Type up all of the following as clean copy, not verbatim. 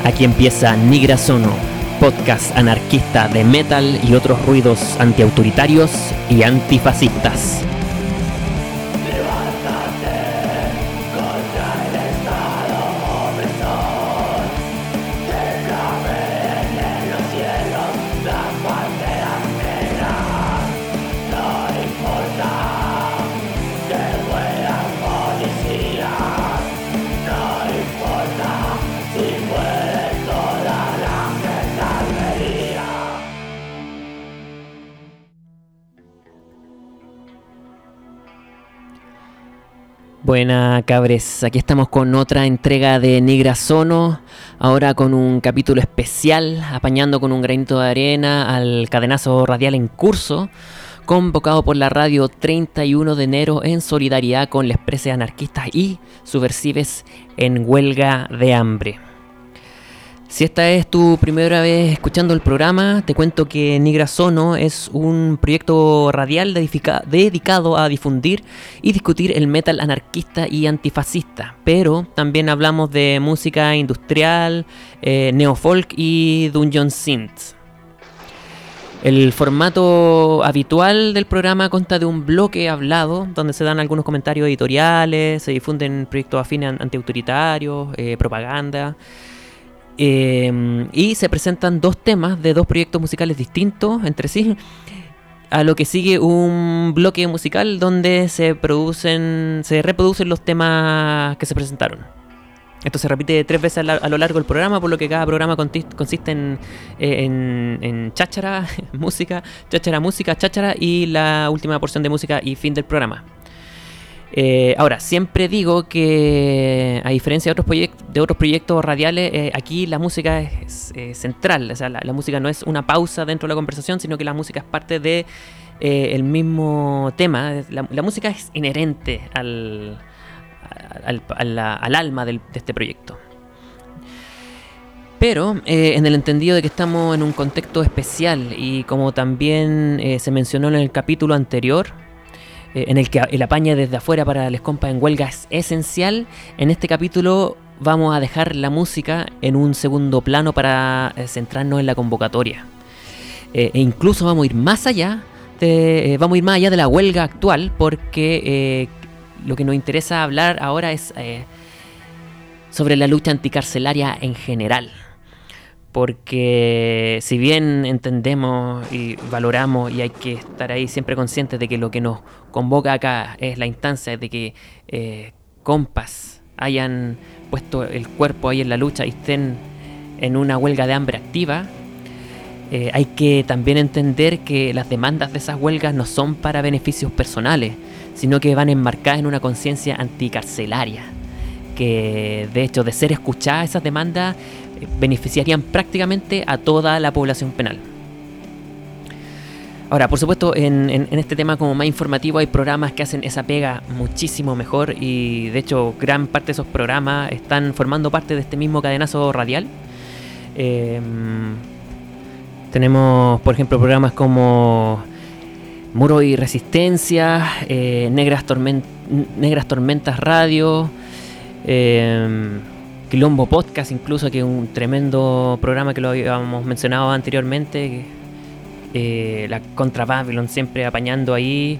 Aquí empieza Nigra Sono, podcast anarquista de metal y otros ruidos antiautoritarios y antifascistas. Buena cabres, aquí estamos con otra entrega de Nigra Sono, ahora con un capítulo especial, apañando con un granito de arena al cadenazo radial en curso, convocado por la radio 31 de enero en solidaridad con las preses anarquistas y subversives en huelga de hambre. Si esta es tu primera vez escuchando el programa, te cuento que Nigra Sono es un proyecto radial dedicado a difundir y discutir el metal anarquista y antifascista, pero también hablamos de música industrial, neofolk y dungeon synth. El formato habitual del programa consta de un bloque hablado, donde se dan algunos comentarios editoriales, se difunden proyectos afines antiautoritarios, propaganda. Y se presentan dos temas de dos proyectos musicales distintos entre sí, a lo que sigue un bloque musical donde se reproducen los temas que se presentaron. Esto se repite 3 veces a lo largo del programa, por lo que cada programa consiste en cháchara, música, cháchara y la última porción de música y fin del programa. Ahora, siempre digo que a diferencia de otros proyectos radiales, aquí la música es central. O sea, la música no es una pausa dentro de la conversación, sino que la música es parte de el mismo tema. La música es inherente al alma de este proyecto. Pero en el entendido de que estamos en un contexto especial y como también se mencionó en el capítulo anterior, en el que el apañe desde afuera para les compas en huelga es esencial, en este capítulo vamos a dejar la música en un segundo plano para centrarnos en la convocatoria. E incluso vamos a ir más allá de la huelga actual, porque lo que nos interesa hablar ahora es sobre la lucha anticarcelaria en general. Porque si bien entendemos y valoramos y hay que estar ahí siempre conscientes de que lo que nos convoca acá es la instancia de que compas hayan puesto el cuerpo ahí en la lucha y estén en una huelga de hambre activa, hay que también entender que las demandas de esas huelgas no son para beneficios personales, sino que van enmarcadas en una conciencia anticarcelaria, que de hecho de ser escuchadas esas demandas beneficiarían prácticamente a toda la población penal. Ahora, por supuesto, en este tema como más informativo hay programas que hacen esa pega muchísimo mejor y de hecho gran parte de esos programas están formando parte de este mismo cadenazo radial. Tenemos, por ejemplo, programas como Muro y Resistencia, Negras Tormentas Radio, Quilombo Podcast, incluso, que es un tremendo programa que lo habíamos mencionado anteriormente, la Contra Babylon siempre apañando ahí,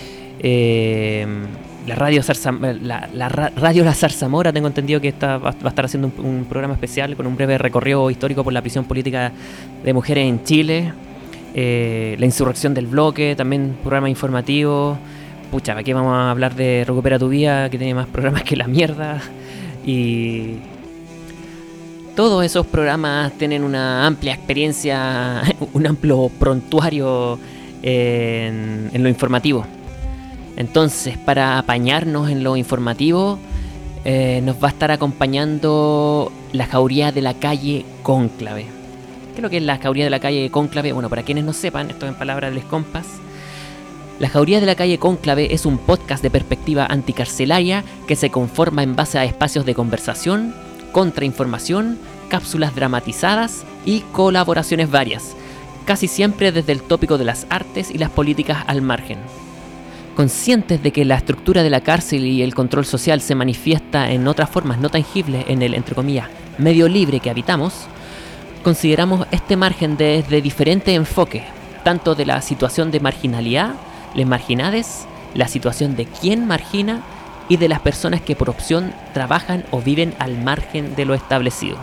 la Radio La Zarzamora, tengo entendido que va a estar haciendo un programa especial con un breve recorrido histórico por la prisión política de mujeres en Chile, la Insurrección del Bloque, también programa informativo. Pucha, aquí vamos a hablar de Recupera tu Vida, que tiene más programas que la mierda. Y todos esos programas tienen una amplia experiencia, un amplio prontuario en lo informativo. Entonces, para apañarnos en lo informativo, nos va a estar acompañando la Jauría de la Calle Cónclave. ¿Qué es lo que es la Jauría de la Calle Cónclave? Bueno, para quienes no sepan, esto en palabras de les compas, la Jauría de la Calle Cónclave es un podcast de perspectiva anticarcelaria que se conforma en base a espacios de conversación, contrainformación, cápsulas dramatizadas y colaboraciones varias, casi siempre desde el tópico de las artes y las políticas al margen. Conscientes de que la estructura de la cárcel y el control social se manifiesta en otras formas no tangibles en el, entre comillas, medio libre que habitamos, consideramos este margen desde diferentes enfoques, tanto de la situación de marginalidad, les marginades, la situación de quién margina y de las personas que por opción trabajan o viven al margen de lo establecido.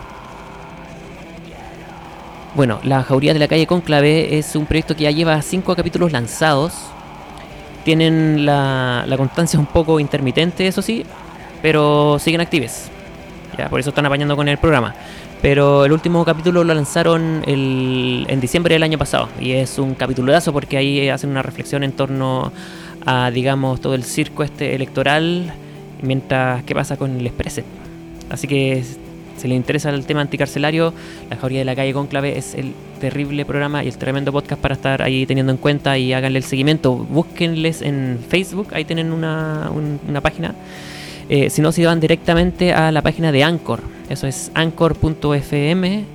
Bueno, La Jauría de la Calle Cónclave es un proyecto que ya lleva 5 capítulos lanzados. Tienen la constancia un poco intermitente, eso sí, pero siguen actives. Ya, por eso están apañando con el programa. Pero el último capítulo lo lanzaron en diciembre del año pasado. Y es un capitulazo porque ahí hacen una reflexión en torno a, digamos, todo el circo electoral, mientras qué pasa con el Expreset. Así que si les interesa el tema anticarcelario, La Jauría de la Calle Cónclave es el terrible programa y el tremendo podcast para estar ahí teniendo en cuenta, y háganle el seguimiento. Búsquenles en Facebook, ahí tienen una página. Si no, se van directamente a la página de Anchor. Eso es anchor.fm,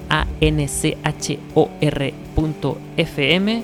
anchor.fm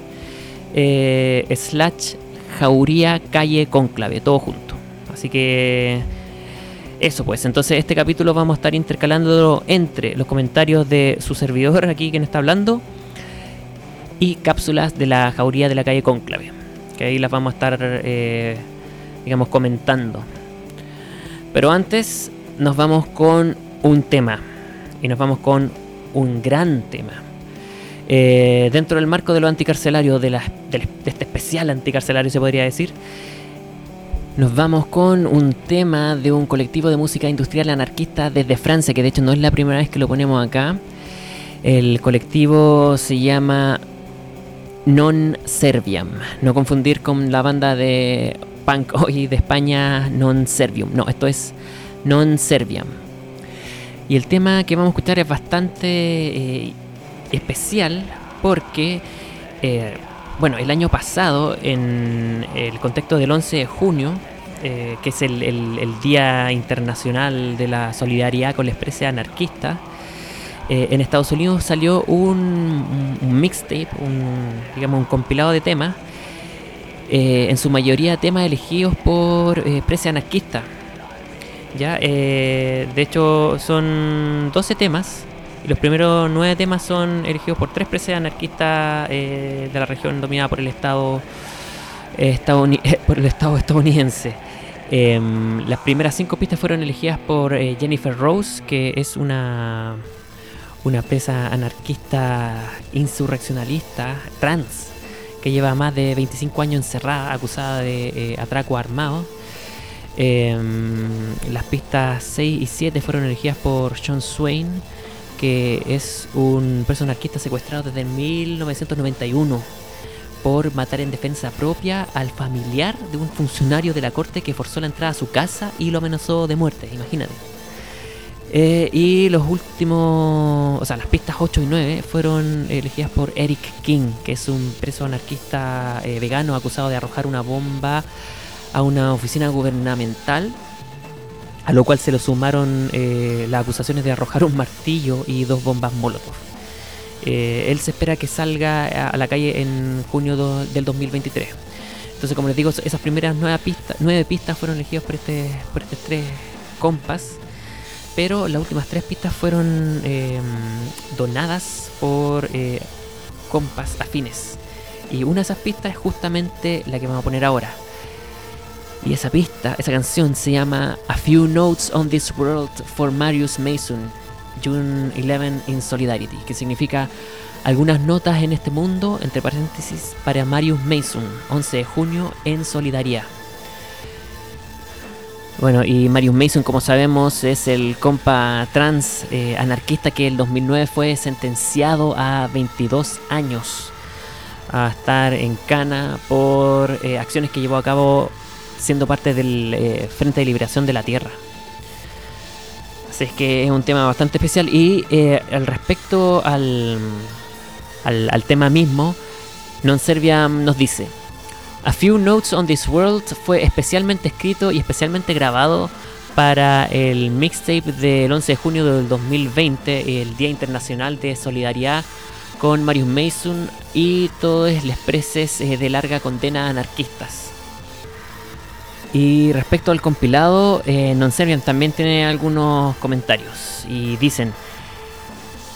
/ Jauría Calle Cónclave, todo junto. Así que eso pues, entonces este capítulo vamos a estar intercalándolo entre los comentarios de su servidor aquí, quien está hablando, y cápsulas de La Jauría de la Calle Cónclave, que ahí las vamos a estar, digamos, comentando. Pero antes nos vamos con un tema, y nos vamos con un gran tema. Dentro del marco de lo anticarcelario, de este especial anticarcelario se podría decir, nos vamos con un tema de un colectivo de música industrial anarquista desde Francia, que de hecho no es la primera vez que lo ponemos acá. El colectivo se llama Non Serviam, no confundir con la banda de punk hoy de España, Non Servium. No, esto es Non Serviam. Y el tema que vamos a escuchar es bastante especial porque, bueno, el año pasado, en el contexto del 11 de junio, que es el Día Internacional de la Solidaridad con la Expresión Anarquista, en Estados Unidos salió un mixtape, digamos un compilado de temas, en su mayoría temas elegidos por Expresión Anarquista. ¿Ya? De hecho son 12 temas, y los primeros 9 temas son elegidos por 3 preses anarquistas de la región dominada por el Estado estadounidense. Las primeras 5 pistas fueron elegidas por Jennifer Rose, que es una presa anarquista insurreccionalista trans que lleva más de 25 años encerrada, acusada de atraco armado. Las pistas 6 y 7 fueron elegidas por John Swain, que es un preso anarquista secuestrado desde 1991 por matar en defensa propia al familiar de un funcionario de la corte que forzó la entrada a su casa y lo amenazó de muerte, imagínate. Y los últimos, o sea, las pistas 8 y 9 fueron elegidas por Eric King, que es un preso anarquista vegano acusado de arrojar una bomba a una oficina gubernamental, a lo cual se le sumaron las acusaciones de arrojar un martillo y 2 bombas Molotov. Él se espera que salga a la calle en junio del 2023. Entonces, como les digo, esas primeras 9 pistas fueron elegidas por estos 3 compas, pero las últimas 3 pistas fueron donadas por compas afines. Y una de esas pistas es justamente la que vamos a poner ahora. Y esa canción se llama A Few Notes on This World for Marius Mason, June 11 in Solidarity, que significa algunas notas en este mundo, entre paréntesis, para Marius Mason, 11 de junio en solidaridad. Bueno, y Marius Mason, como sabemos, es el compa trans anarquista que en el 2009 fue sentenciado a 22 años a estar en cana por acciones que llevó a cabo siendo parte del Frente de Liberación de la Tierra. Así es que es un tema bastante especial. Y al respecto al tema mismo, Non Serviam nos dice: A Few Notes on This World fue especialmente escrito y especialmente grabado para el mixtape del 11 de junio del 2020, el Día Internacional de Solidaridad con Marius Mason y todos los presos de larga condena anarquistas. Y respecto al compilado, Non Serviam también tiene algunos comentarios y dicen: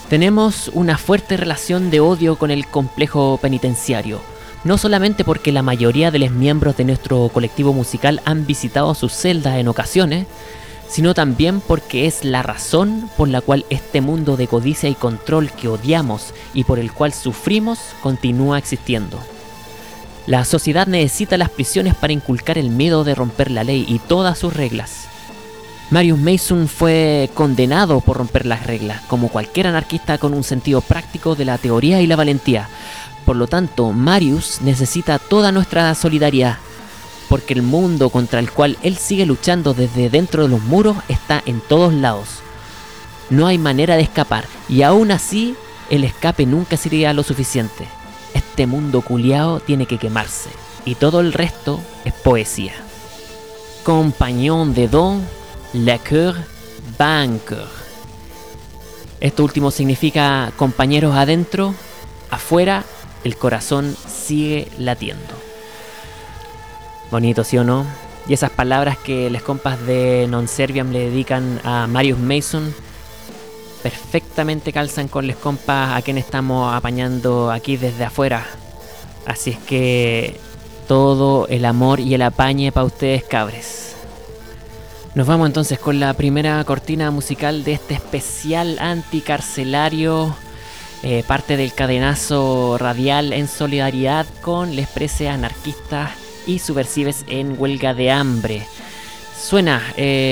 Tenemos una fuerte relación de odio con el complejo penitenciario, no solamente porque la mayoría de los miembros de nuestro colectivo musical han visitado sus celdas en ocasiones, sino también porque es la razón por la cual este mundo de codicia y control que odiamos y por el cual sufrimos continúa existiendo. La sociedad necesita las prisiones para inculcar el miedo de romper la ley y todas sus reglas. Marius Mason fue condenado por romper las reglas, como cualquier anarquista con un sentido práctico de la teoría y la valentía. Por lo tanto, Marius necesita toda nuestra solidaridad, porque el mundo contra el cual él sigue luchando desde dentro de los muros está en todos lados. No hay manera de escapar, y aún así, el escape nunca sería lo suficiente. Este mundo culiao tiene que quemarse, y todo el resto es poesía. Compagnon de Don, le cœur vainqueur. Esto último significa compañeros adentro, afuera, el corazón sigue latiendo. Bonito, ¿sí o no? Y esas palabras que les compas de Non Serviam le dedican a Marius Mason perfectamente calzan con les compas a quien estamos apañando aquí desde afuera. Así es que todo el amor y el apañe para ustedes, cabres. Nos vamos entonces con la primera cortina musical de este especial anticarcelario, parte del cadenazo radial en solidaridad con les preses anarquistas y subversives en huelga de hambre. Suena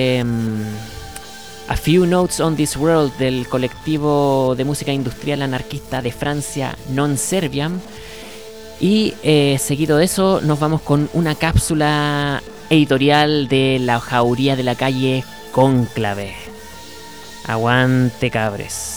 A Few Notes on This World del colectivo de música industrial anarquista de Francia, Non Serviam. Y seguido de eso nos vamos con una cápsula editorial de la jauría de la calle Cónclave. Aguante, cabres.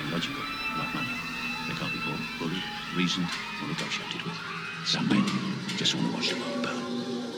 logical, not money. They can't be bought, bullied, reasoned, or negotiated with. Some men just want to watch the world burn.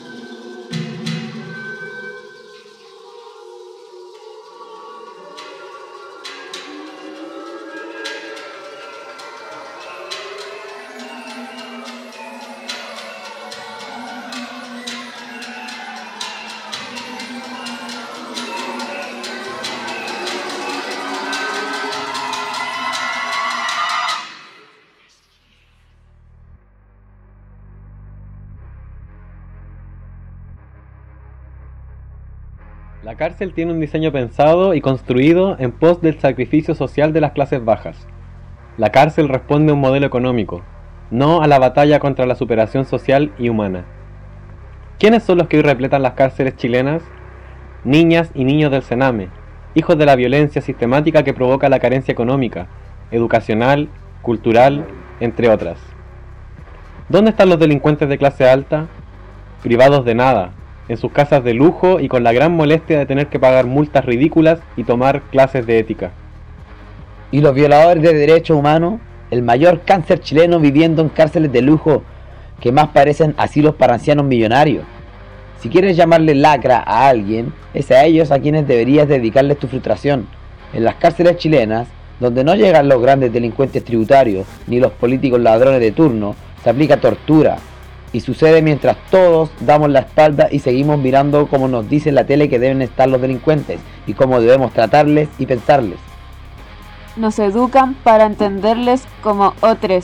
La cárcel tiene un diseño pensado y construido en pos del sacrificio social de las clases bajas. La cárcel responde a un modelo económico, no a la batalla contra la superación social y humana. ¿Quiénes son los que hoy repletan las cárceles chilenas? Niñas y niños del Sename, hijos de la violencia sistemática que provoca la carencia económica, educacional, cultural, entre otras. ¿Dónde están los delincuentes de clase alta? Privados de nada, en sus casas de lujo y con la gran molestia de tener que pagar multas ridículas y tomar clases de ética. Y los violadores de derechos humanos, el mayor cáncer chileno viviendo en cárceles de lujo que más parecen asilos para ancianos millonarios. Si quieres llamarle lacra a alguien, es a ellos a quienes deberías dedicarles tu frustración. En las cárceles chilenas, donde no llegan los grandes delincuentes tributarios ni los políticos ladrones de turno, se aplica tortura. Y sucede mientras todos damos la espalda y seguimos mirando como nos dice la tele que deben estar los delincuentes y cómo debemos tratarles y pensarles. Nos educan para entenderles como otros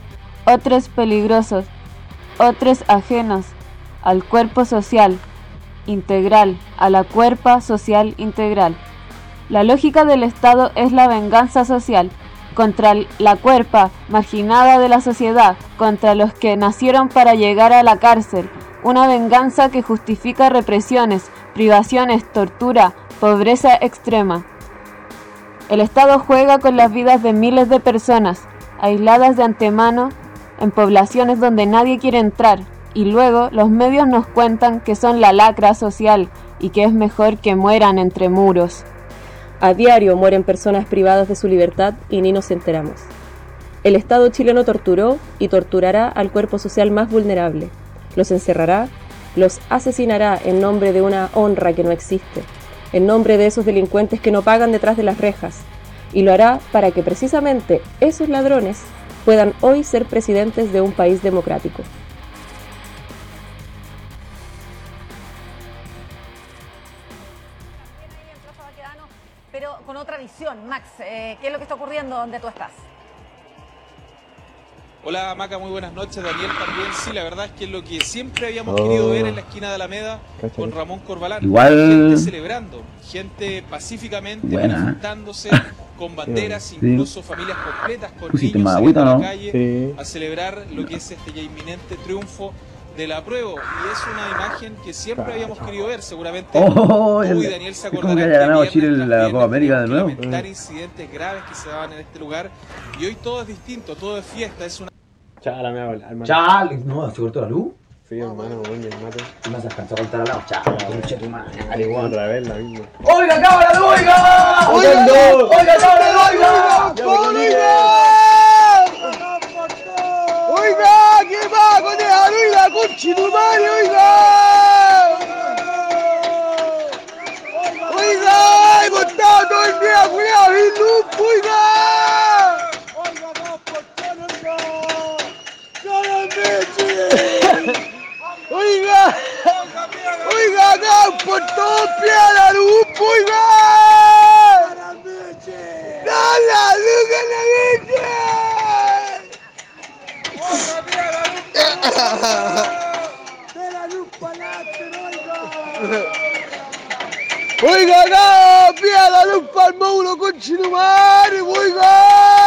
peligrosos, otros ajenos al cuerpo social integral, a la cuerpa social integral. La lógica del Estado es la venganza social contra la cuerpa marginada de la sociedad, contra los que nacieron para llegar a la cárcel, una venganza que justifica represiones, privaciones, tortura, pobreza extrema. El Estado juega con las vidas de miles de personas, aisladas de antemano, en poblaciones donde nadie quiere entrar, y luego los medios nos cuentan que son la lacra social y que es mejor que mueran entre muros. A diario mueren personas privadas de su libertad y ni nos enteramos. El Estado chileno torturó y torturará al cuerpo social más vulnerable. Los encerrará, los asesinará en nombre de una honra que no existe, en nombre de esos delincuentes que no pagan detrás de las rejas, y lo hará para que precisamente esos ladrones puedan hoy ser presidentes de un país democrático. Pero con otra visión, Max, ¿qué es lo que está ocurriendo donde tú estás? Hola Maca, muy buenas noches, Daniel también. Sí, la verdad es que es lo que siempre habíamos querido ver en la esquina de Alameda con Ramón Corbalán. Igual... gente celebrando, gente pacíficamente manifestándose con banderas, incluso familias completas con niños saliendo a la calle a celebrar lo que es este ya inminente triunfo del apruebo, y es una imagen que siempre habíamos querido ver. Seguramente tú y Daniel se acordarán que haya ganado Chile en la Copa América de nuevo. Lamentar incidentes graves que se daban en este lugar, y hoy todo es distinto, todo es fiesta, es una... Chala, me va a hablar, hermano. Chale, no, ¿se cortó la luz? Sí, hermano, oye, mate. No se alcanzó a cortar la luz, chale, conche tu madre. Otra vez la misma. ¡Oiga, cámara, oiga! ¡Oiga, cámara, oiga! ¡Oiga! ¿Qué va con esa ruina, conche tu madre, oiga! ¡Oiga! ¡Hemos estado todo el día cuidado sin luz, oiga! ¡Oiga! ¡Oiga, acá por todo pie a la luz, oiga! ¡Dale la luz a la leche! ¡De la luz para adelante, oiga! ¡Oiga, acá pide la luz para el módulo, conchetumare, oiga!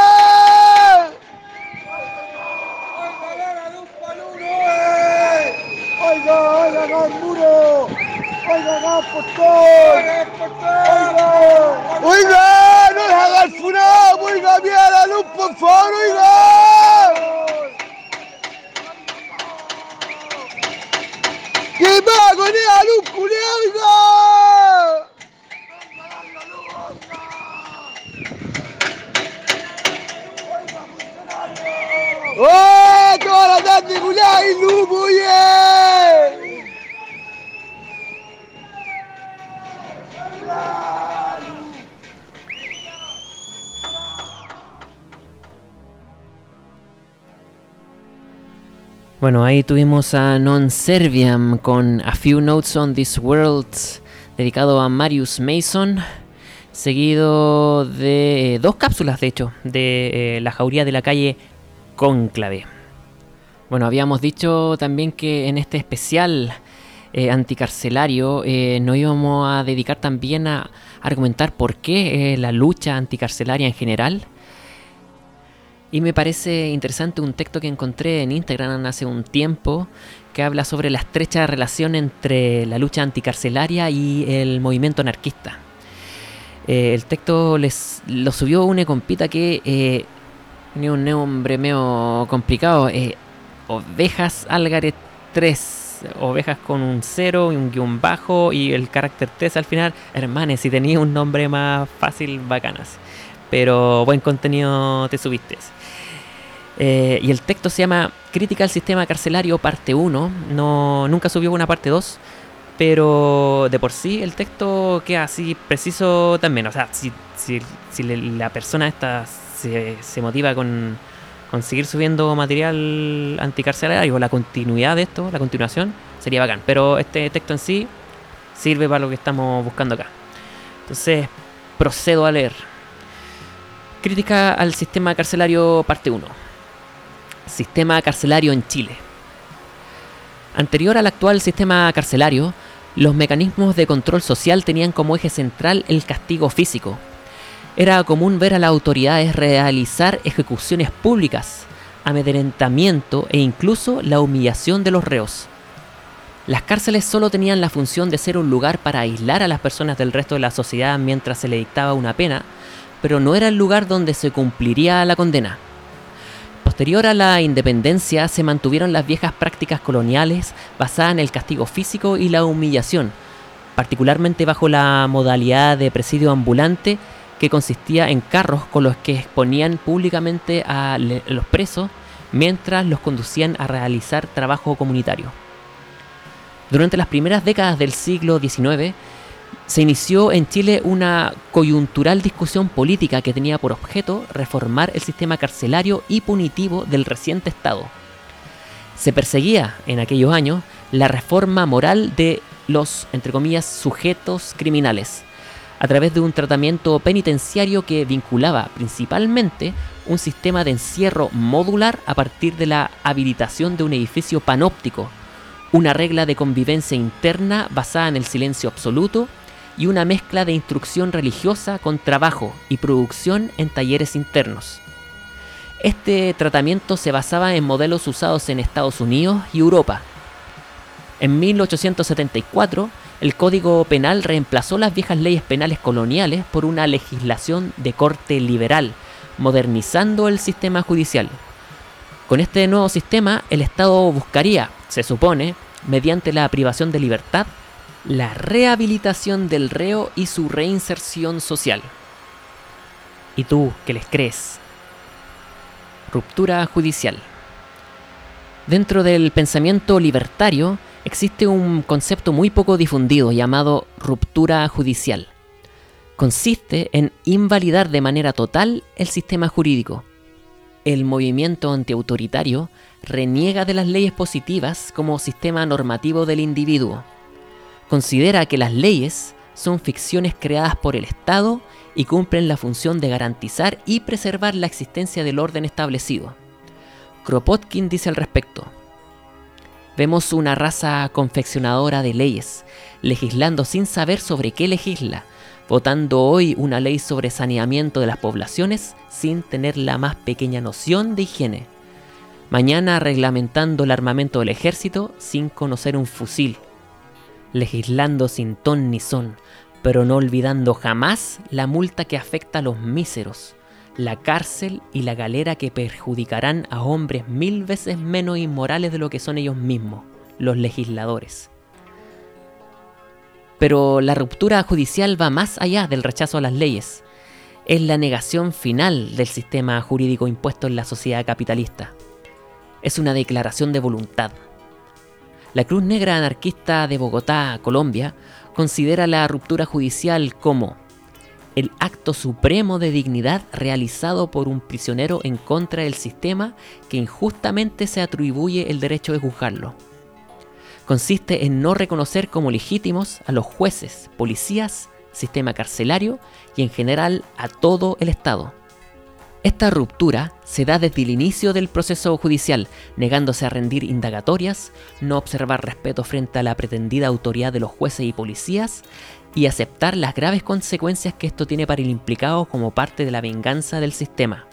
¡Oiga, oiga, acá el muro! ¡Oiga, acá el portón! ¡Oiga! ¡Oiga! ¡No les haga el funado! ¡Oiga, pida la luz, por favor, oiga! ¿Qué va con esa luz, culiao, oiga? ¡Oh! ¡Toda la tarde, culá! ¡Y lupo, yeah! Bueno, ahí tuvimos a Non Serviam con A Few Notes on This World, dedicado a Marius Mason, seguido de 2 cápsulas, de hecho, de La Jauría de la Calle Cónclave. Bueno, habíamos dicho también que en este especial anticarcelario nos íbamos a dedicar también a argumentar por qué la lucha anticarcelaria en general. Y me parece interesante un texto que encontré en Instagram hace un tiempo que habla sobre la estrecha relación entre la lucha anticarcelaria y el movimiento anarquista. El texto lo subió una compita que ni un nombre medio complicado. Ovejas Álvarez 3. Ovejas con un 0 y un guión bajo y el carácter 3 al final. Hermanes, si tenía un nombre más fácil, bacanas. Pero buen contenido te subiste. Y el texto se llama Crítica al sistema carcelario parte 1. Nunca subió una parte 2, pero de por sí el texto queda así preciso también. O sea, si la persona esta se motiva con seguir subiendo material anticarcelario, la continuidad de esto, la continuación, sería bacán. Pero este texto en sí sirve para lo que estamos buscando acá. Entonces, procedo a leer. Crítica al sistema carcelario parte 1. Sistema carcelario en Chile. Anterior al actual sistema carcelario, los mecanismos de control social tenían como eje central el castigo físico. Era común ver a las autoridades realizar ejecuciones públicas, amedrentamiento e incluso la humillación de los reos. Las cárceles solo tenían la función de ser un lugar para aislar a las personas del resto de la sociedad mientras se le dictaba una pena, pero no era el lugar donde se cumpliría la condena. Posterior a la independencia se mantuvieron las viejas prácticas coloniales basadas en el castigo físico y la humillación, particularmente bajo la modalidad de presidio ambulante, que consistía en carros con los que exponían públicamente a los presos mientras los conducían a realizar trabajo comunitario. Durante las primeras décadas del siglo XIX, se inició en Chile una coyuntural discusión política que tenía por objeto reformar el sistema carcelario y punitivo del reciente Estado. Se perseguía, en aquellos años, la reforma moral de los, entre comillas, sujetos criminales, a través de un tratamiento penitenciario que vinculaba principalmente un sistema de encierro modular a partir de la habilitación de un edificio panóptico, una regla de convivencia interna basada en el silencio absoluto y una mezcla de instrucción religiosa con trabajo y producción en talleres internos. Este tratamiento se basaba en modelos usados en Estados Unidos y Europa. En 1874, el Código Penal reemplazó las viejas leyes penales coloniales por una legislación de corte liberal, modernizando el sistema judicial. Con este nuevo sistema, el Estado buscaría, se supone, mediante la privación de libertad, la rehabilitación del reo y su reinserción social. ¿Y tú qué les crees? Ruptura judicial. Dentro del pensamiento libertario existe un concepto muy poco difundido llamado ruptura judicial. Consiste en invalidar de manera total el sistema jurídico. El movimiento antiautoritario reniega de las leyes positivas como sistema normativo del individuo. Considera que las leyes son ficciones creadas por el Estado y cumplen la función de garantizar y preservar la existencia del orden establecido. Kropotkin dice al respecto: vemos una raza confeccionadora de leyes, legislando sin saber sobre qué legisla, votando hoy una ley sobre saneamiento de las poblaciones sin tener la más pequeña noción de higiene. Mañana reglamentando el armamento del ejército sin conocer un fusil. Legislando sin ton ni son, pero no olvidando jamás la multa que afecta a los míseros, la cárcel y la galera que perjudicarán a hombres 1000 veces menos inmorales de lo que son ellos mismos, los legisladores. Pero la ruptura judicial va más allá del rechazo a las leyes. Es la negación final del sistema jurídico impuesto en la sociedad capitalista. es una declaración de voluntad. La Cruz Negra Anarquista de Bogotá, Colombia, considera la ruptura judicial como el acto supremo de dignidad realizado por un prisionero en contra del sistema que injustamente se atribuye el derecho de juzgarlo. Consiste en no reconocer como legítimos a los jueces, policías, sistema carcelario y en general a todo el Estado. Esta ruptura se da desde el inicio del proceso judicial, negándose a rendir indagatorias, no observar respeto frente a la pretendida autoridad de los jueces y policías y aceptar las graves consecuencias que esto tiene para el implicado como parte de la venganza del sistema.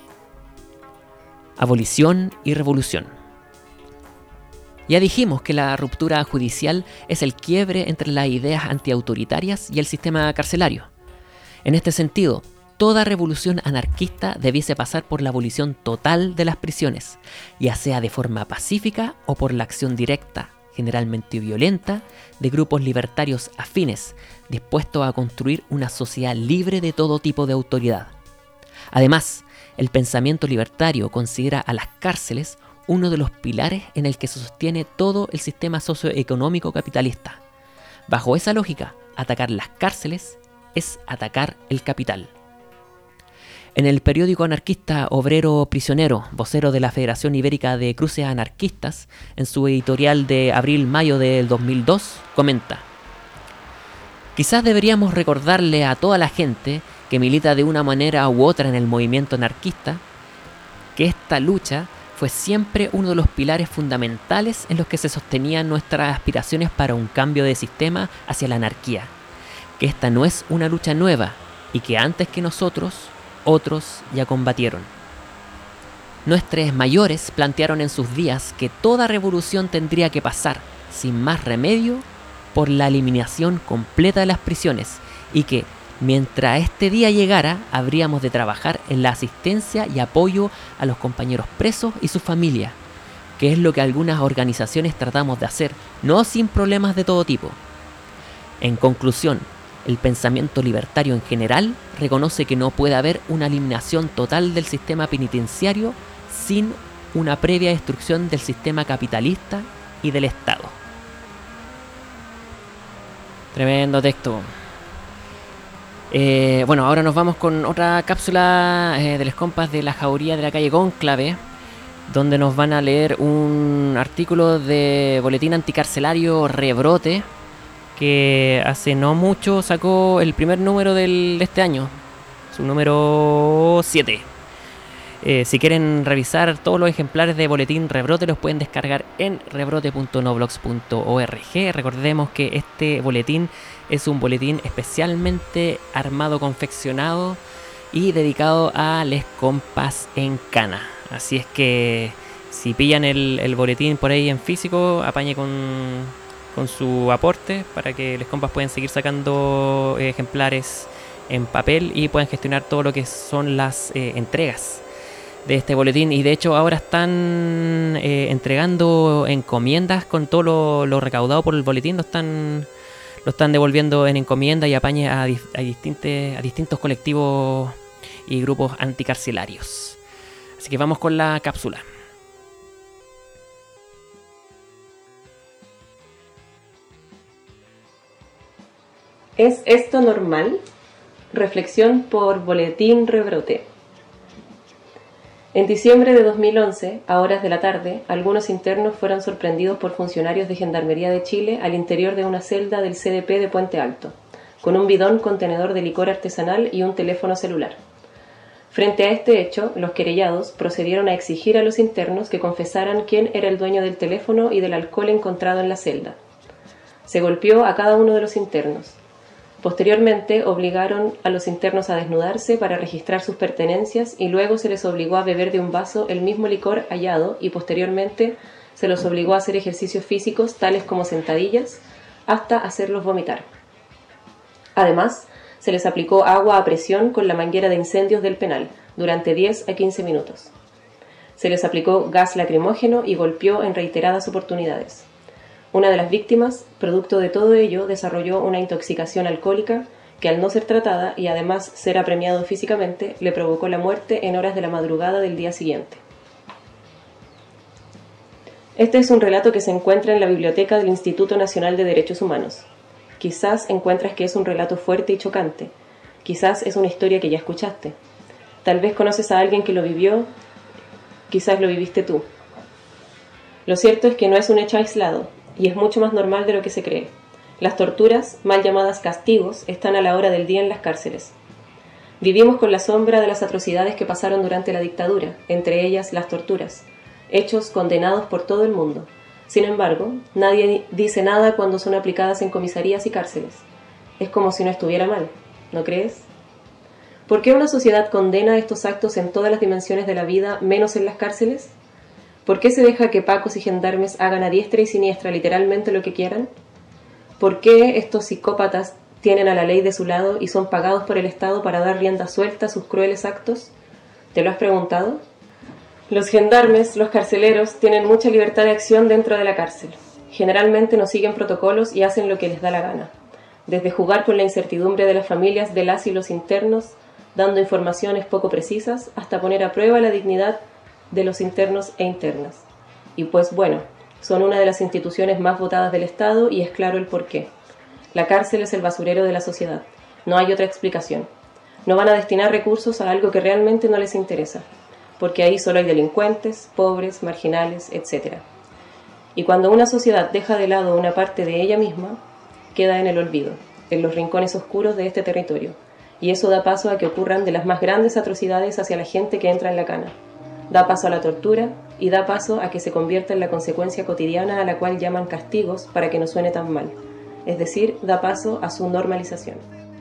Abolición y revolución. Ya dijimos que la ruptura judicial es el quiebre entre las ideas antiautoritarias y el sistema carcelario. En este sentido, toda revolución anarquista debiese pasar por la abolición total de las prisiones, ya sea de forma pacífica o por la acción directa, generalmente violenta, de grupos libertarios afines, dispuestos a construir una sociedad libre de todo tipo de autoridad. Además, el pensamiento libertario considera a las cárceles uno de los pilares en el que se sostiene todo el sistema socioeconómico capitalista. Bajo esa lógica, atacar las cárceles es atacar el capital. En el periódico anarquista Obrero Prisionero, vocero de la Federación Ibérica de Cruces Anarquistas, en su editorial de abril-mayo del 2002, comenta: quizás deberíamos recordarle a toda la gente que milita de una manera u otra en el movimiento anarquista que esta lucha fue siempre uno de los pilares fundamentales en los que se sostenían nuestras aspiraciones para un cambio de sistema hacia la anarquía, que esta no es una lucha nueva y que antes que nosotros, otros ya combatieron. Nuestros mayores plantearon en sus días que toda revolución tendría que pasar, sin más remedio, por la eliminación completa de las prisiones y que, mientras este día llegara, habríamos de trabajar en la asistencia y apoyo a los compañeros presos y sus familias, que es lo que algunas organizaciones tratamos de hacer, no sin problemas de todo tipo. En conclusión, el pensamiento libertario en general reconoce que no puede haber una eliminación total del sistema penitenciario sin una previa destrucción del sistema capitalista y del Estado. Tremendo texto. Bueno, ahora nos vamos con otra cápsula de los compas de la Jauría de la calle Cónclave, donde nos van a leer un artículo de Boletín Anticarcelario Rebrote, que hace no mucho sacó el primer número de este año, su número 7. Si quieren revisar todos los ejemplares de Boletín Rebrote, los pueden descargar en rebrote.noblogs.org. Recordemos que este boletín es un boletín especialmente armado, confeccionado y dedicado a les compas en cana. Así es que si pillan el boletín por ahí en físico, apañe con su aporte para que les compas puedan seguir sacando ejemplares en papel y puedan gestionar todo lo que son las entregas de este boletín. Y de hecho ahora están entregando encomiendas con todo lo recaudado por el boletín, lo están devolviendo en encomienda y apañe a distintos colectivos y grupos anticarcelarios. Así que vamos con la cápsula. ¿Es esto normal? Reflexión por Boletín Rebrote. En diciembre de 2011, a horas de la tarde, algunos internos fueron sorprendidos por funcionarios de Gendarmería de Chile al interior de una celda del CDP de Puente Alto, con un bidón contenedor de licor artesanal y un teléfono celular. Frente a este hecho, los querellados procedieron a exigir a los internos que confesaran quién era el dueño del teléfono y del alcohol encontrado en la celda. Se golpeó a cada uno de los internos. Posteriormente, obligaron a los internos a desnudarse para registrar sus pertenencias y luego se les obligó a beber de un vaso el mismo licor hallado y posteriormente se los obligó a hacer ejercicios físicos tales como sentadillas hasta hacerlos vomitar. Además, se les aplicó agua a presión con la manguera de incendios del penal durante 10 a 15 minutos. Se les aplicó gas lacrimógeno y golpeó en reiteradas oportunidades. Una de las víctimas, producto de todo ello, desarrolló una intoxicación alcohólica que al no ser tratada y además ser apremiado físicamente, le provocó la muerte en horas de la madrugada del día siguiente. Este es un relato que se encuentra en la biblioteca del Instituto Nacional de Derechos Humanos. Quizás encuentras que es un relato fuerte y chocante. Quizás es una historia que ya escuchaste. Tal vez conoces a alguien que lo vivió, quizás lo viviste tú. Lo cierto es que no es un hecho aislado, y es mucho más normal de lo que se cree. Las torturas, mal llamadas castigos, están a la hora del día en las cárceles. Vivimos con la sombra de las atrocidades que pasaron durante la dictadura, entre ellas las torturas, hechos condenados por todo el mundo. Sin embargo, nadie dice nada cuando son aplicadas en comisarías y cárceles. Es como si no estuviera mal, ¿no crees? ¿Por qué una sociedad condena estos actos en todas las dimensiones de la vida, menos en las cárceles? ¿Por qué se deja que pacos y gendarmes hagan a diestra y siniestra literalmente lo que quieran? ¿Por qué estos psicópatas tienen a la ley de su lado y son pagados por el Estado para dar rienda suelta a sus crueles actos? ¿Te lo has preguntado? Los gendarmes, los carceleros, tienen mucha libertad de acción dentro de la cárcel. Generalmente no siguen protocolos y hacen lo que les da la gana. Desde jugar con la incertidumbre de las familias de las y los internos, dando informaciones poco precisas, hasta poner a prueba la dignidad de los internos e internas. Y pues bueno, son una de las instituciones más votadas del Estado y es claro el porqué. La cárcel es el basurero de la sociedad. No hay otra explicación. No van a destinar recursos a algo que realmente no les interesa, porque ahí solo hay delincuentes, pobres, marginales, etc. Y cuando una sociedad deja de lado una parte de ella misma, queda en el olvido, en los rincones oscuros de este territorio, y eso da paso a que ocurran de las más grandes atrocidades hacia la gente que entra en la cana. Da paso a la tortura y da paso a que se convierta en la consecuencia cotidiana a la cual llaman castigos para que no suene tan mal. Es decir, da paso a su normalización.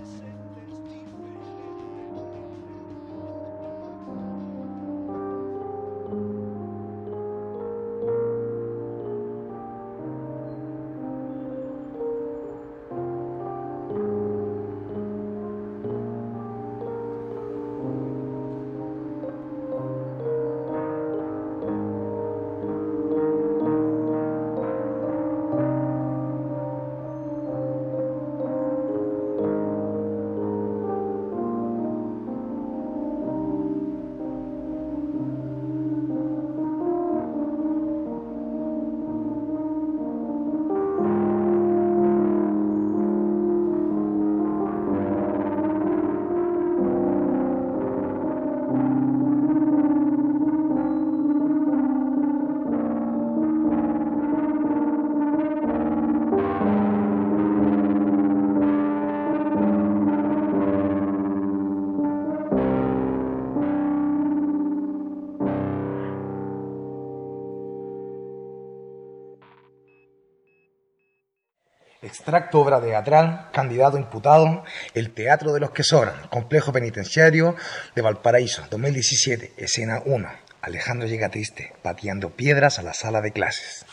Extracto obra teatral, candidato imputado, El Teatro de los que Sobran, Complejo Penitenciario de Valparaíso, 2017, escena 1. Alejandro llega triste, pateando piedras a la sala de clases.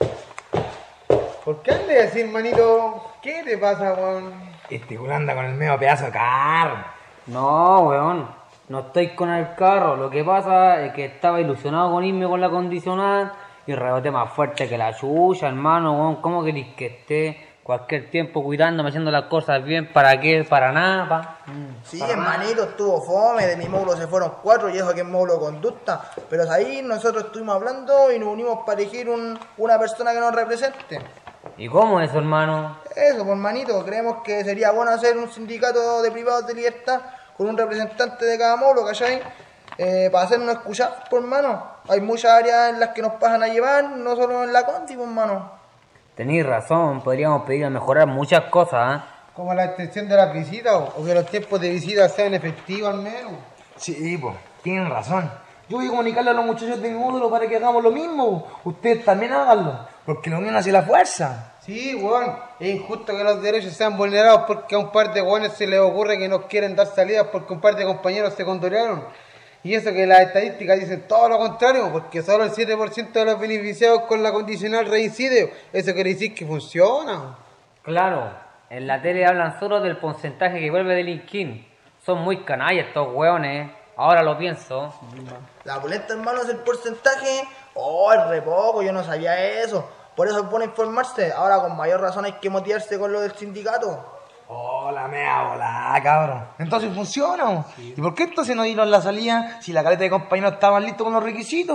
¿Por qué andas así, hermanito? ¿Qué te pasa, weón? Este weón anda con el medio pedazo de carro. No, weón, no estoy con el carro. Lo que pasa es que estaba ilusionado con irme con la condicional y reboté más fuerte que la chucha, hermano, weón. ¿Cómo querés que esté cualquier tiempo cuidándome, haciendo las cosas bien? ¿Para qué? ¿Para nada, pa? Sí, hermanito, estuvo fome, de mi módulo se fueron 4 y eso que es módulo conducta. Pero ahí nosotros estuvimos hablando y nos unimos para elegir una persona que nos represente. ¿Y cómo es eso, hermano? Eso, pues, hermanito, creemos que sería bueno hacer un sindicato de privados de libertad con un representante de cada módulo, ¿cachai? Para hacernos escuchar, pues, hermano. Hay muchas áreas en las que nos pasan a llevar, no solo en la conti, pues, hermano. Tenéis razón, podríamos pedir a mejorar muchas cosas, ¿eh? Como la extensión de las visitas o que los tiempos de visita sean efectivos al menos. Sí, pues, tienen razón. Yo voy a comunicarle a los muchachos de mi módulo para que hagamos lo mismo. Ustedes también háganlo, porque la unión hace la fuerza. Sí, weón, es injusto que los derechos sean vulnerados porque a un par de weones se les ocurre que nos quieren dar salidas porque un par de compañeros se condorearon. Y eso que las estadísticas dicen todo lo contrario, porque solo el 7% de los beneficiados con la condicional reincide. Eso quiere decir que funciona. Claro, en la tele hablan solo del porcentaje que vuelve del Inquín. Son muy canallas estos weones, ahora lo pienso. La boleta, hermano, es el porcentaje. Oh, es re poco, yo no sabía eso. Por eso es bueno informarse. Ahora con mayor razón hay que motivarse con lo del sindicato. Oh, la mea volada, cabrón. Entonces funciona. Sí. ¿Y por qué entonces no dieron la salida si la caleta de compañeros estaban listos con los requisitos?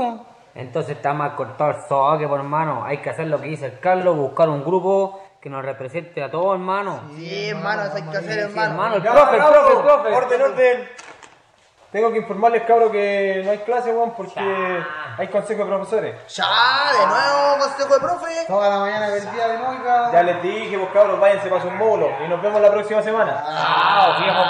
Entonces está más cortado el soque, por hermano. Hay que hacer lo que dice el Carlos, buscar un grupo que nos represente a todos, hermano. Sí, hermano, eso hay que hacer, Sí, hermano. el profe. Orden. Tengo que informarles, cabros, que no hay clase, weón, porque hay consejo de profesores. Ya, de nuevo, consejo de profe. Toda la mañana perdida de nómica. Ya les dije, pues cabros, váyanse para su módulo y nos vemos la próxima semana. ¡Chao, viejo!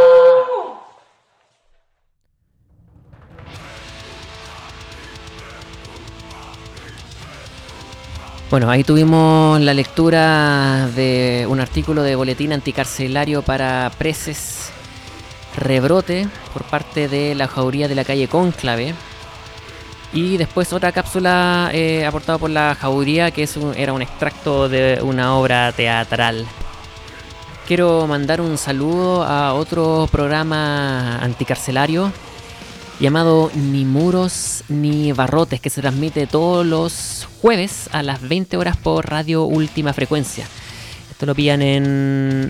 Bueno, ahí tuvimos la lectura de un artículo de Boletín Anticarcelario para Preses Rebrote por parte de la Jauría de la calle Cónclave. Y después otra cápsula aportada por la Jauría que era un extracto de una obra teatral. Quiero mandar un saludo a otro programa anticarcelario llamado Ni Muros ni Barrotes, que se transmite todos los jueves a las 20 horas por Radio Última Frecuencia. Esto lo pillan en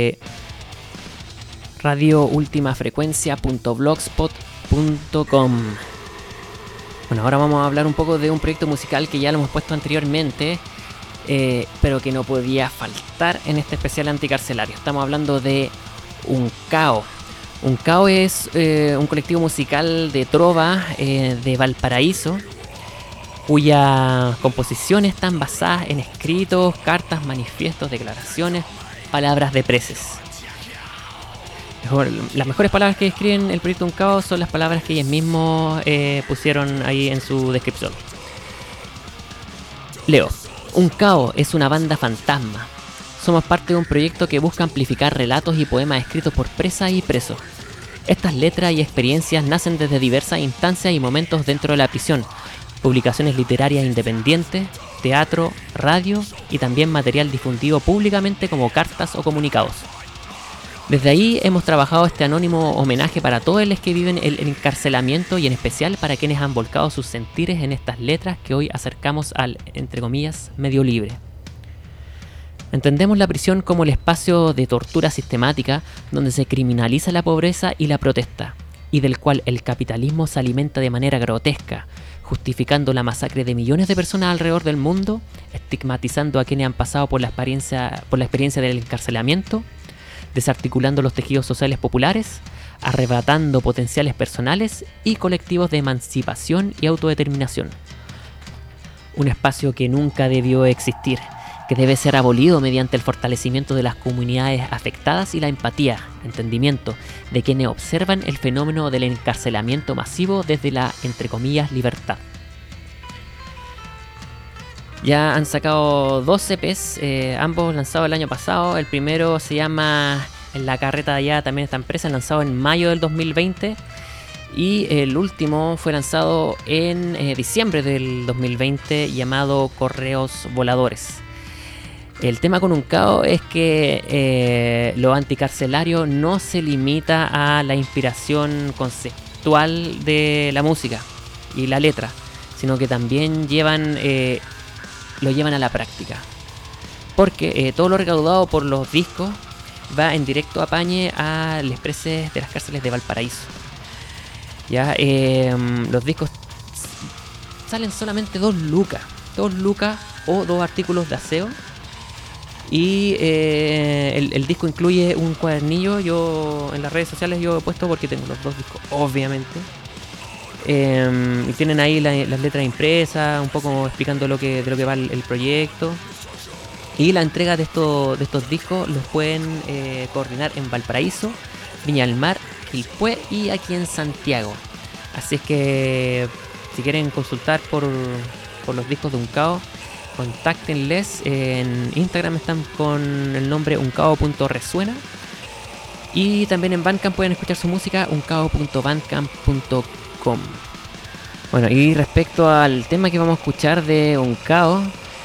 radioultimafrecuencia.blogspot.com. Bueno, ahora vamos a hablar un poco de un proyecto musical que ya lo hemos puesto anteriormente, pero que no podía faltar en este especial anticarcelario. Estamos hablando de Uncao. Uncao es un colectivo musical de trova de Valparaíso, cuyas composiciones están basadas en escritos, cartas, manifiestos, declaraciones, palabras de preces. Las mejores palabras que describen el proyecto Uncao son las palabras que ellos mismos pusieron ahí en su descripción. Leo. Uncao es una banda fantasma. Somos parte de un proyecto que busca amplificar relatos y poemas escritos por presas y presos. Estas letras y experiencias nacen desde diversas instancias y momentos dentro de la prisión, publicaciones literarias independientes, teatro, radio y también material difundido públicamente como cartas o comunicados. Desde ahí hemos trabajado este anónimo homenaje para todos los que viven el encarcelamiento y en especial para quienes han volcado sus sentires en estas letras que hoy acercamos al, entre comillas, medio libre. Entendemos la prisión como el espacio de tortura sistemática donde se criminaliza la pobreza y la protesta, y del cual el capitalismo se alimenta de manera grotesca, justificando la masacre de millones de personas alrededor del mundo, estigmatizando a quienes han pasado por la experiencia del encarcelamiento, desarticulando los tejidos sociales populares, arrebatando potenciales personales y colectivos de emancipación y autodeterminación. Un espacio que nunca debió existir, que debe ser abolido mediante el fortalecimiento de las comunidades afectadas y la empatía, entendimiento de quienes observan el fenómeno del encarcelamiento masivo desde la, entre comillas, libertad. Ya han sacado 2 EPs, ambos lanzados el año pasado. El primero se llama En la carreta de allá, también esta empresa, lanzado en mayo del 2020. Y el último fue lanzado en diciembre del 2020, llamado Correos Voladores. El tema con Uncao es que lo anticarcelario no se limita a la inspiración conceptual de la música y la letra, sino que también lo llevan a la práctica. Porque todo lo recaudado por los discos va en directo apañe a los presos de las cárceles de Valparaíso. Ya, los discos salen solamente 2 lucas o 2 artículos de aseo. Y el disco incluye un cuadernillo. Yo en las redes sociales yo he puesto, porque tengo los 2 discos, obviamente. Y tienen ahí las letras impresas, un poco explicando de lo que va el proyecto. Y la entrega de estos discos los pueden coordinar en Valparaíso, Viña del Mar, Quilpué y aquí en Santiago. Así es que si quieren consultar por los discos de Uncao, contáctenles. En Instagram están con el nombre uncao.resuena. Y también en Bandcamp pueden escuchar su música, uncao.bandcamp.com. Bueno, y respecto al tema que vamos a escuchar de Uncao,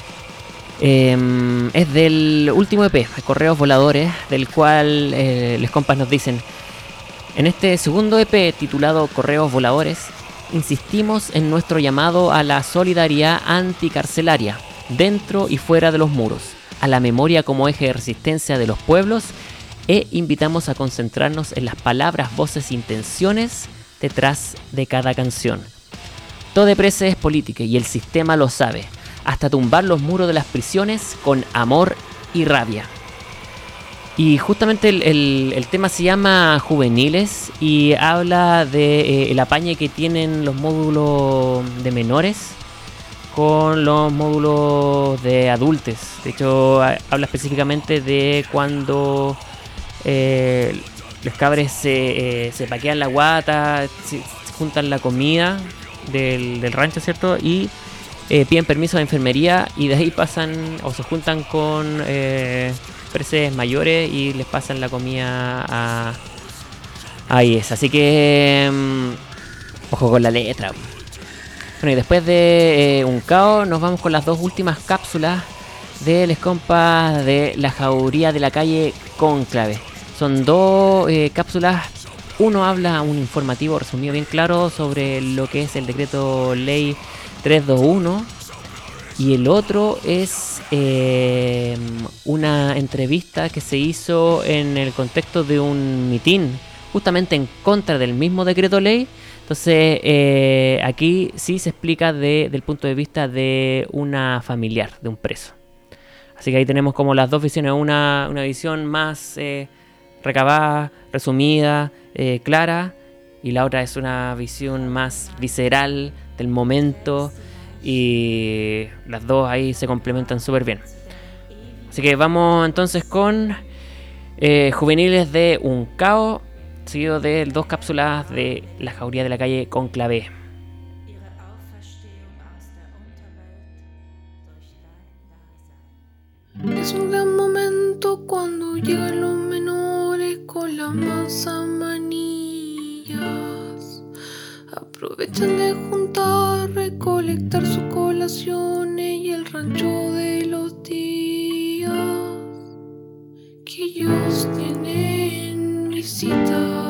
es del último EP, Correos Voladores, del cual los compas nos dicen: en este segundo EP titulado Correos Voladores, insistimos en nuestro llamado a la solidaridad anticarcelaria, dentro y fuera de los muros, a la memoria como eje de resistencia de los pueblos, e invitamos a concentrarnos en las palabras, voces e intenciones detrás de cada canción. Toda presa es política y el sistema lo sabe. Hasta tumbar los muros de las prisiones con amor y rabia. Y justamente el tema se llama Juveniles y habla de el apañe que tienen los módulos de menores con los módulos de adultos. De hecho, habla específicamente de cuando los cabres se paquean la guata, se juntan la comida del rancho, ¿cierto? Y piden permiso de enfermería y de ahí pasan o se juntan con preses mayores y les pasan la comida a ellos. Así que ojo con la letra. Bueno, y después de un caos nos vamos con las dos últimas cápsulas de les compas de la jauría de la calle Cónclave. Son dos cápsulas. Uno habla un informativo resumido bien claro sobre lo que es el decreto ley 321 y el otro es una entrevista que se hizo en el contexto de un mitin justamente en contra del mismo decreto ley. Entonces aquí sí se explica del punto de vista de una familiar, de un preso. Así que ahí tenemos como las dos visiones, una visión más recabada, resumida, clara, y la otra es una visión más visceral del momento, y las dos ahí se complementan súper bien. Así que vamos entonces con Juveniles de un Cao, seguido de dos cápsulas de la jauría de la calle Cónclave. Es un gran momento cuando llegan los menores con las manzanillas. Aprovechan de juntar, recolectar sus colaciones y el rancho de los días que ellos tienen visita.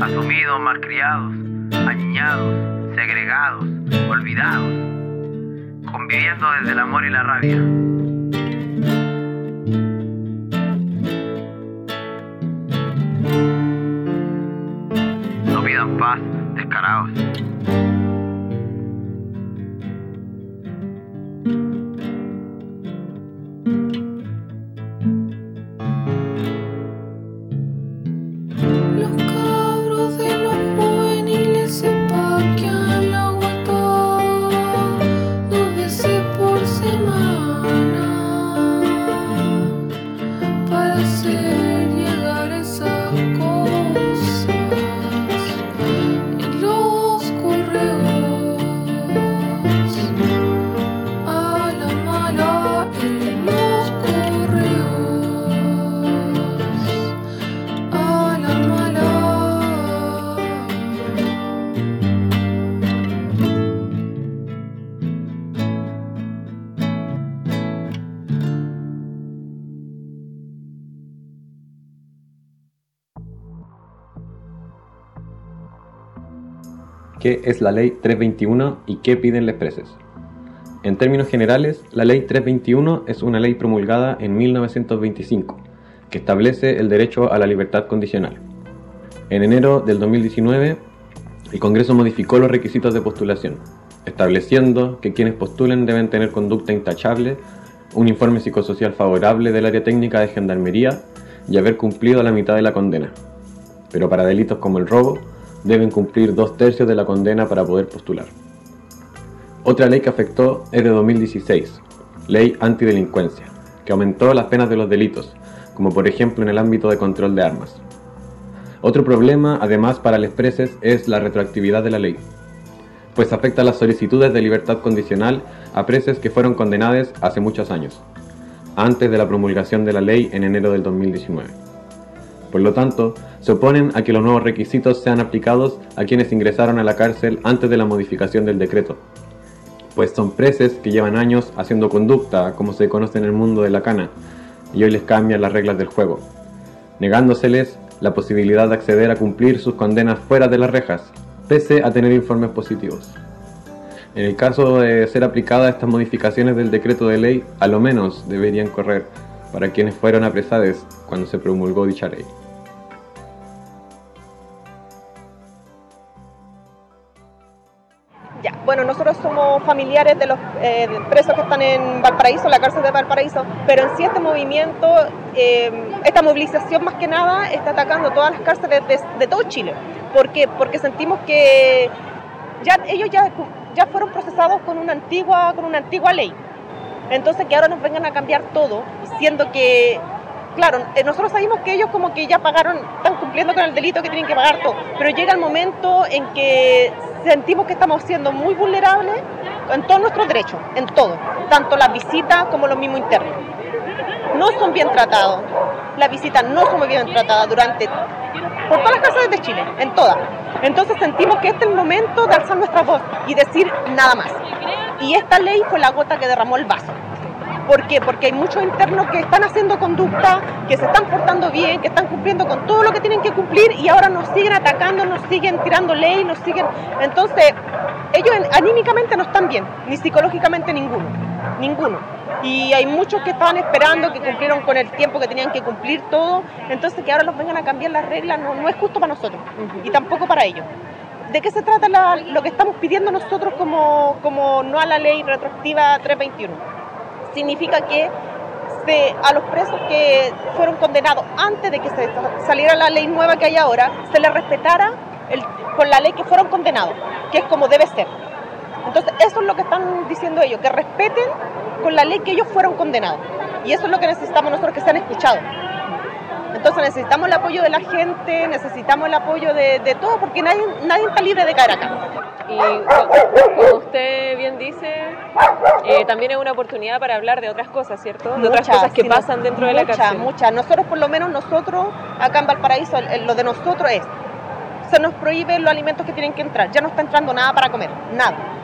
asumidos, malcriados, añiñados, segregados, olvidados, conviviendo desde el amor y la rabia. No pidan paz, descarados. ¿Qué es la Ley 321 y qué piden les preses? En términos generales, la Ley 321 es una ley promulgada en 1925 que establece el derecho a la libertad condicional. En enero del 2019, el Congreso modificó los requisitos de postulación, estableciendo que quienes postulen deben tener conducta intachable, un informe psicosocial favorable del área técnica de Gendarmería y haber cumplido la mitad de la condena. Pero para delitos como el robo, deben cumplir 2/3 de la condena para poder postular. Otra ley que afectó es de 2016, Ley Antidelincuencia, que aumentó las penas de los delitos, como por ejemplo en el ámbito de control de armas. Otro problema, además, para les preses es la retroactividad de la ley, pues afecta las solicitudes de libertad condicional a preses que fueron condenadas hace muchos años, antes de la promulgación de la ley en enero del 2019. Por lo tanto, se oponen a que los nuevos requisitos sean aplicados a quienes ingresaron a la cárcel antes de la modificación del decreto, pues son preses que llevan años haciendo conducta, como se conoce en el mundo de la cana, y hoy les cambian las reglas del juego, negándoseles la posibilidad de acceder a cumplir sus condenas fuera de las rejas, pese a tener informes positivos. En el caso de ser aplicadas estas modificaciones del decreto de ley, a lo menos deberían correr para quienes fueron apresados cuando se promulgó dicha ley. Ya, bueno, nosotros somos familiares de los presos que están en Valparaíso, la cárcel de Valparaíso, pero en sí este movimiento, esta movilización más que nada está atacando todas las cárceles de todo Chile. ¿Por qué? Porque sentimos que ellos ya fueron procesados con una antigua ley. Entonces que ahora nos vengan a cambiar todo, siendo que, claro, nosotros sabemos que ellos como que ya pagaron, están cumpliendo con el delito que tienen que pagar todo, pero llega el momento en que sentimos que estamos siendo muy vulnerables en todos nuestros derechos, en todo, tanto las visitas como los mismos internos. No son bien tratados, las visitas no son bien tratadas por todas las cárceles de Chile, en todas. Entonces sentimos que este es el momento de alzar nuestra voz y decir nada más. Y esta ley fue la gota que derramó el vaso. ¿Por qué? Porque hay muchos internos que están haciendo conducta, que se están portando bien, que están cumpliendo con todo lo que tienen que cumplir y ahora nos siguen atacando, nos siguen tirando ley, nos siguen... Entonces, ellos anímicamente no están bien, ni psicológicamente ninguno. Y hay muchos que estaban esperando, que cumplieron con el tiempo que tenían que cumplir todo, entonces que ahora los vengan a cambiar las reglas no es justo para nosotros y tampoco para ellos. ¿De qué se trata lo que estamos pidiendo nosotros como no a la ley retroactiva 321? Significa que a los presos que fueron condenados antes de que se saliera la ley nueva que hay ahora, se les respetara con la ley que fueron condenados, que es como debe ser. Entonces eso es lo que están diciendo ellos, que respeten con la ley que ellos fueron condenados. Y eso es lo que necesitamos nosotros, que sean escuchados. Entonces necesitamos el apoyo de la gente, necesitamos el apoyo de todo, porque nadie está libre de caer acá. Y como usted bien dice, también es una oportunidad para hablar de otras cosas, ¿cierto? De otras cosas que pasan dentro de la cárcel. Muchas. Nosotros, por lo menos nosotros, acá en Valparaíso, lo de nosotros es, se nos prohíbe los alimentos que tienen que entrar. Ya no está entrando nada para comer, nada.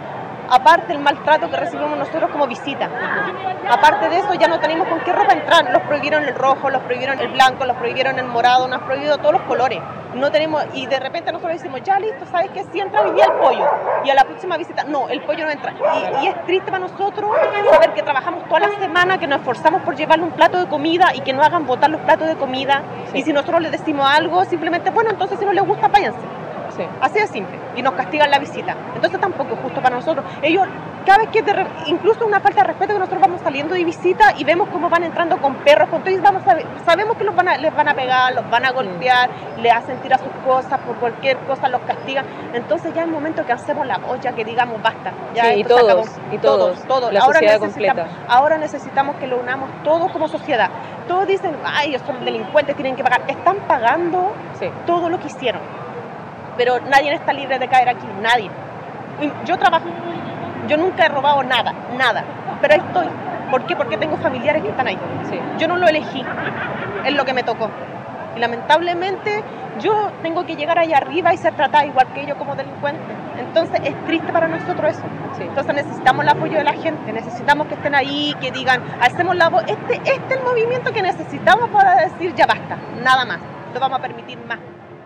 aparte el maltrato que recibimos nosotros como visita. Aparte de eso, ya no tenemos con qué ropa entrar. Nos prohibieron el rojo, nos prohibieron el blanco, nos prohibieron el morado, nos han prohibido todos los colores. No tenemos, y de repente nosotros decimos, ya listo, ¿sabes qué? Sí entra hoy día el pollo. Y a la próxima visita, no, el pollo no entra. Y es triste para nosotros saber que trabajamos toda la semana, que nos esforzamos por llevarle un plato de comida y que no hagan botar los platos de comida. Sí. Y si nosotros les decimos algo, simplemente, bueno, entonces si no les gusta, váyanse. Sí. Así de simple. Y nos castigan la visita. Entonces tampoco es justo para nosotros. Ellos, cada vez que incluso una falta de respeto, que nosotros vamos saliendo de visita y vemos cómo van entrando con perros, con todo, y sabemos que les van a pegar, los van a golpear, les hacen tirar sus cosas, por cualquier cosa los castigan. Entonces ya es el momento que hacemos la olla, que digamos basta. Ya sí, y todos, la sociedad completa. Ahora necesitamos que lo unamos todos como sociedad. Todos dicen, ay, ellos son delincuentes, tienen que pagar. Están pagando todo lo que hicieron. Pero nadie está libre de caer aquí, nadie. Yo trabajo, yo nunca he robado nada, pero ahí estoy. ¿Por qué? Porque tengo familiares que están ahí. Sí. Yo no lo elegí, es lo que me tocó. Y lamentablemente yo tengo que llegar ahí arriba y ser tratada igual que ellos como delincuente. Entonces es triste para nosotros eso. Sí. Entonces necesitamos el apoyo de la gente, necesitamos que estén ahí, que digan, hacemos la voz. Este es el movimiento que necesitamos para decir ya basta, nada más, no vamos a permitir más.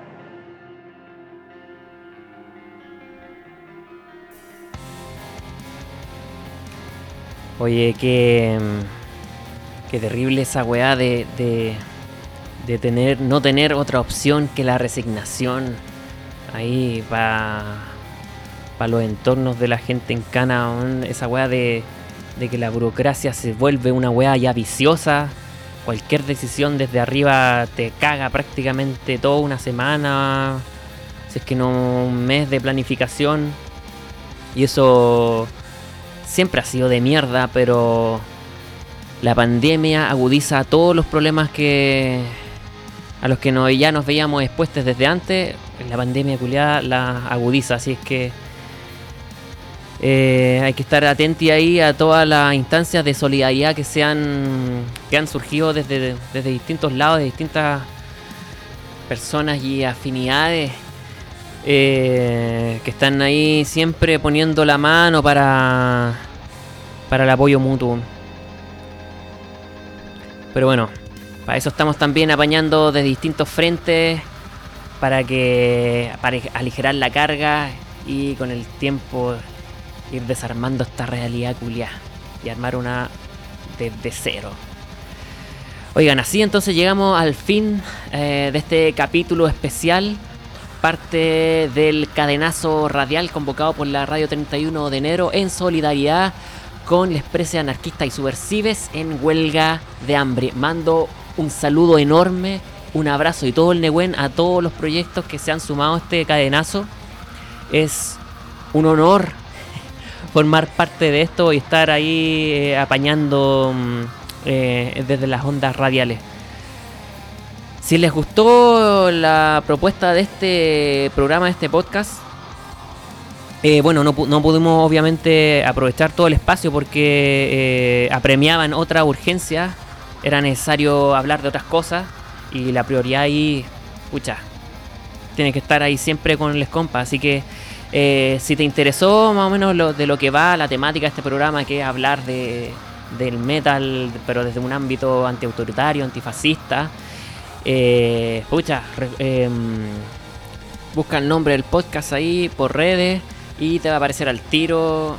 Oye, qué terrible esa weá de no tener otra opción que la resignación ahí para los entornos de la gente en Cana. Esa weá de que la burocracia se vuelve una weá ya viciosa. Cualquier decisión desde arriba te caga prácticamente toda una semana, si es que no un mes de planificación. Y eso siempre ha sido de mierda, pero la pandemia agudiza todos los problemas a los que ya nos veíamos expuestos desde antes. La pandemia culiada la agudiza, así es que hay que estar atentos ahí a todas las instancias de solidaridad que han surgido desde distintos lados, de distintas personas y afinidades. Que están ahí siempre poniendo la mano para el apoyo mutuo. Pero bueno, para eso estamos también apañando de distintos frentes para aligerar la carga y con el tiempo ir desarmando esta realidad culiá y armar una desde cero. Oigan, así entonces llegamos al fin de este capítulo especial, parte del cadenazo radial convocado por la Radio 31 de enero en solidaridad con las presas anarquistas y subversives en huelga de hambre. Mando un saludo enorme, un abrazo y todo el Nehuen a todos los proyectos que se han sumado a este cadenazo. Es un honor formar parte de esto y estar ahí apañando desde las ondas radiales. Si les gustó la propuesta de este programa, de este podcast, bueno, no pudimos obviamente aprovechar todo el espacio porque apremiaban otra urgencia, era necesario hablar de otras cosas y la prioridad ahí, tiene que estar ahí siempre con les compas. Así que si te interesó más o menos de lo que va la temática de este programa, que es hablar del metal, pero desde un ámbito antiautoritario, antifascista, busca el nombre del podcast ahí por redes y te va a aparecer al tiro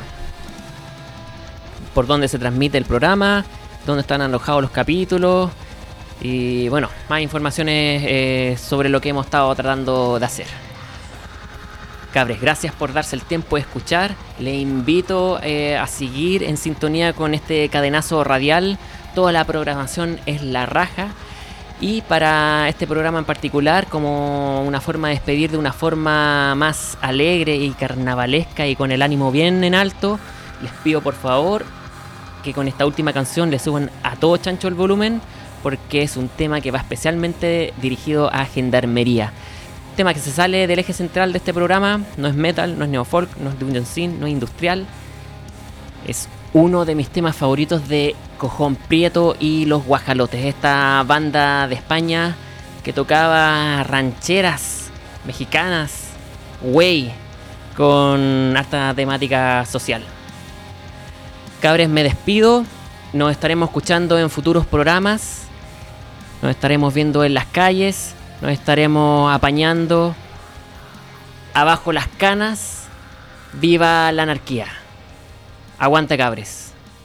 por donde se transmite el programa, donde están alojados los capítulos y bueno, más informaciones sobre lo que hemos estado tratando de hacer. Cabres, gracias por darse el tiempo de escuchar. Le invito a seguir en sintonía con este cadenazo radial. Toda la programación es la raja. Y para este programa en particular, como una forma de despedir de una forma más alegre y carnavalesca y con el ánimo bien en alto, les pido por favor que con esta última canción le suban a todo chancho el volumen, porque es un tema que va especialmente dirigido a Gendarmería. Tema que se sale del eje central de este programa, no es metal, no es neofolk, no es dungeon scene, no es industrial. Es uno de mis temas favoritos de Cojón Prieto y Los Guajalotes, esta banda de España que tocaba rancheras mexicanas, güey, con harta temática social. Cabres, me despido. Nos estaremos escuchando en futuros programas. Nos estaremos viendo en las calles. Nos estaremos apañando. Abajo las canas. Viva la anarquía. Aguante, cabres.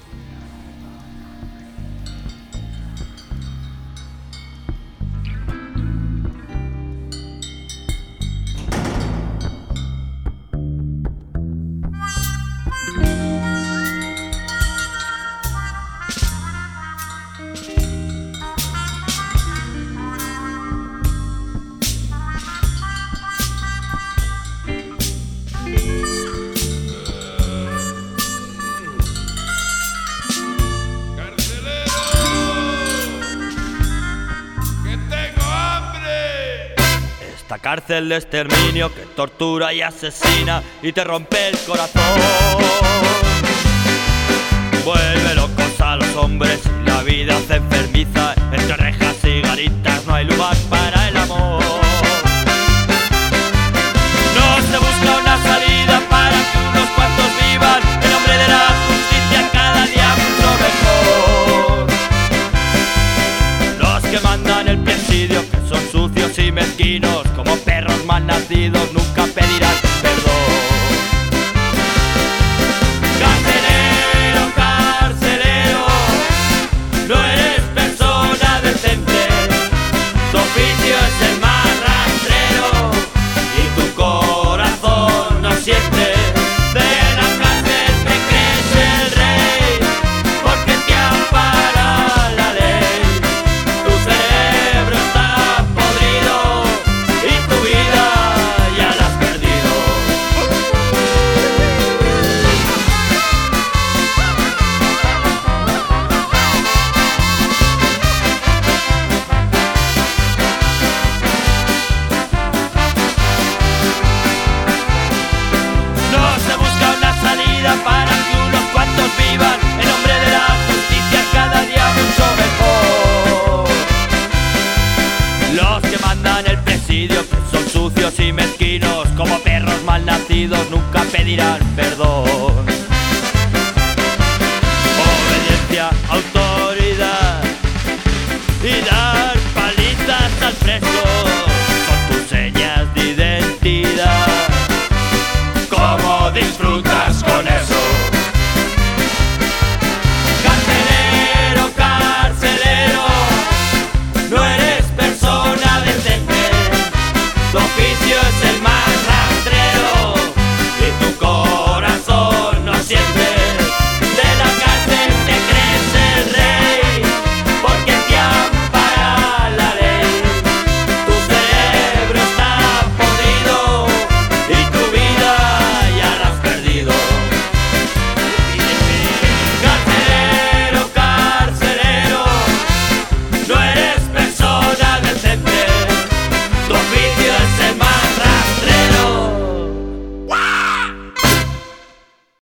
Cárcel de exterminio que tortura y asesina y te rompe el corazón. Vuelve locos a los hombres y la vida se enfermiza. Entre rejas y garitas no hay lugar para el amor. No se busca una salida para que unos cuantos vivan en nombre de la justicia cada día mucho mejor. Los que mandan el presidio que son sucios y mezquinos, como perros mal nacidos, nunca pedirán perdón. Carcelero, carcelero, no eres persona decente. Tu oficio es el más rastrero y tu corazón no siente. De la cárcel te crees el rey, porque te ampara la ley. Tu cerebro está podrido y tu vida ya la has perdido. No se busca una salida para que unos cuantos vivan en nombre de la justicia cada día mucho mejor. Los que mandan el presidio que son sucios y mezquinos, como perros mal nacidos, nunca pedirán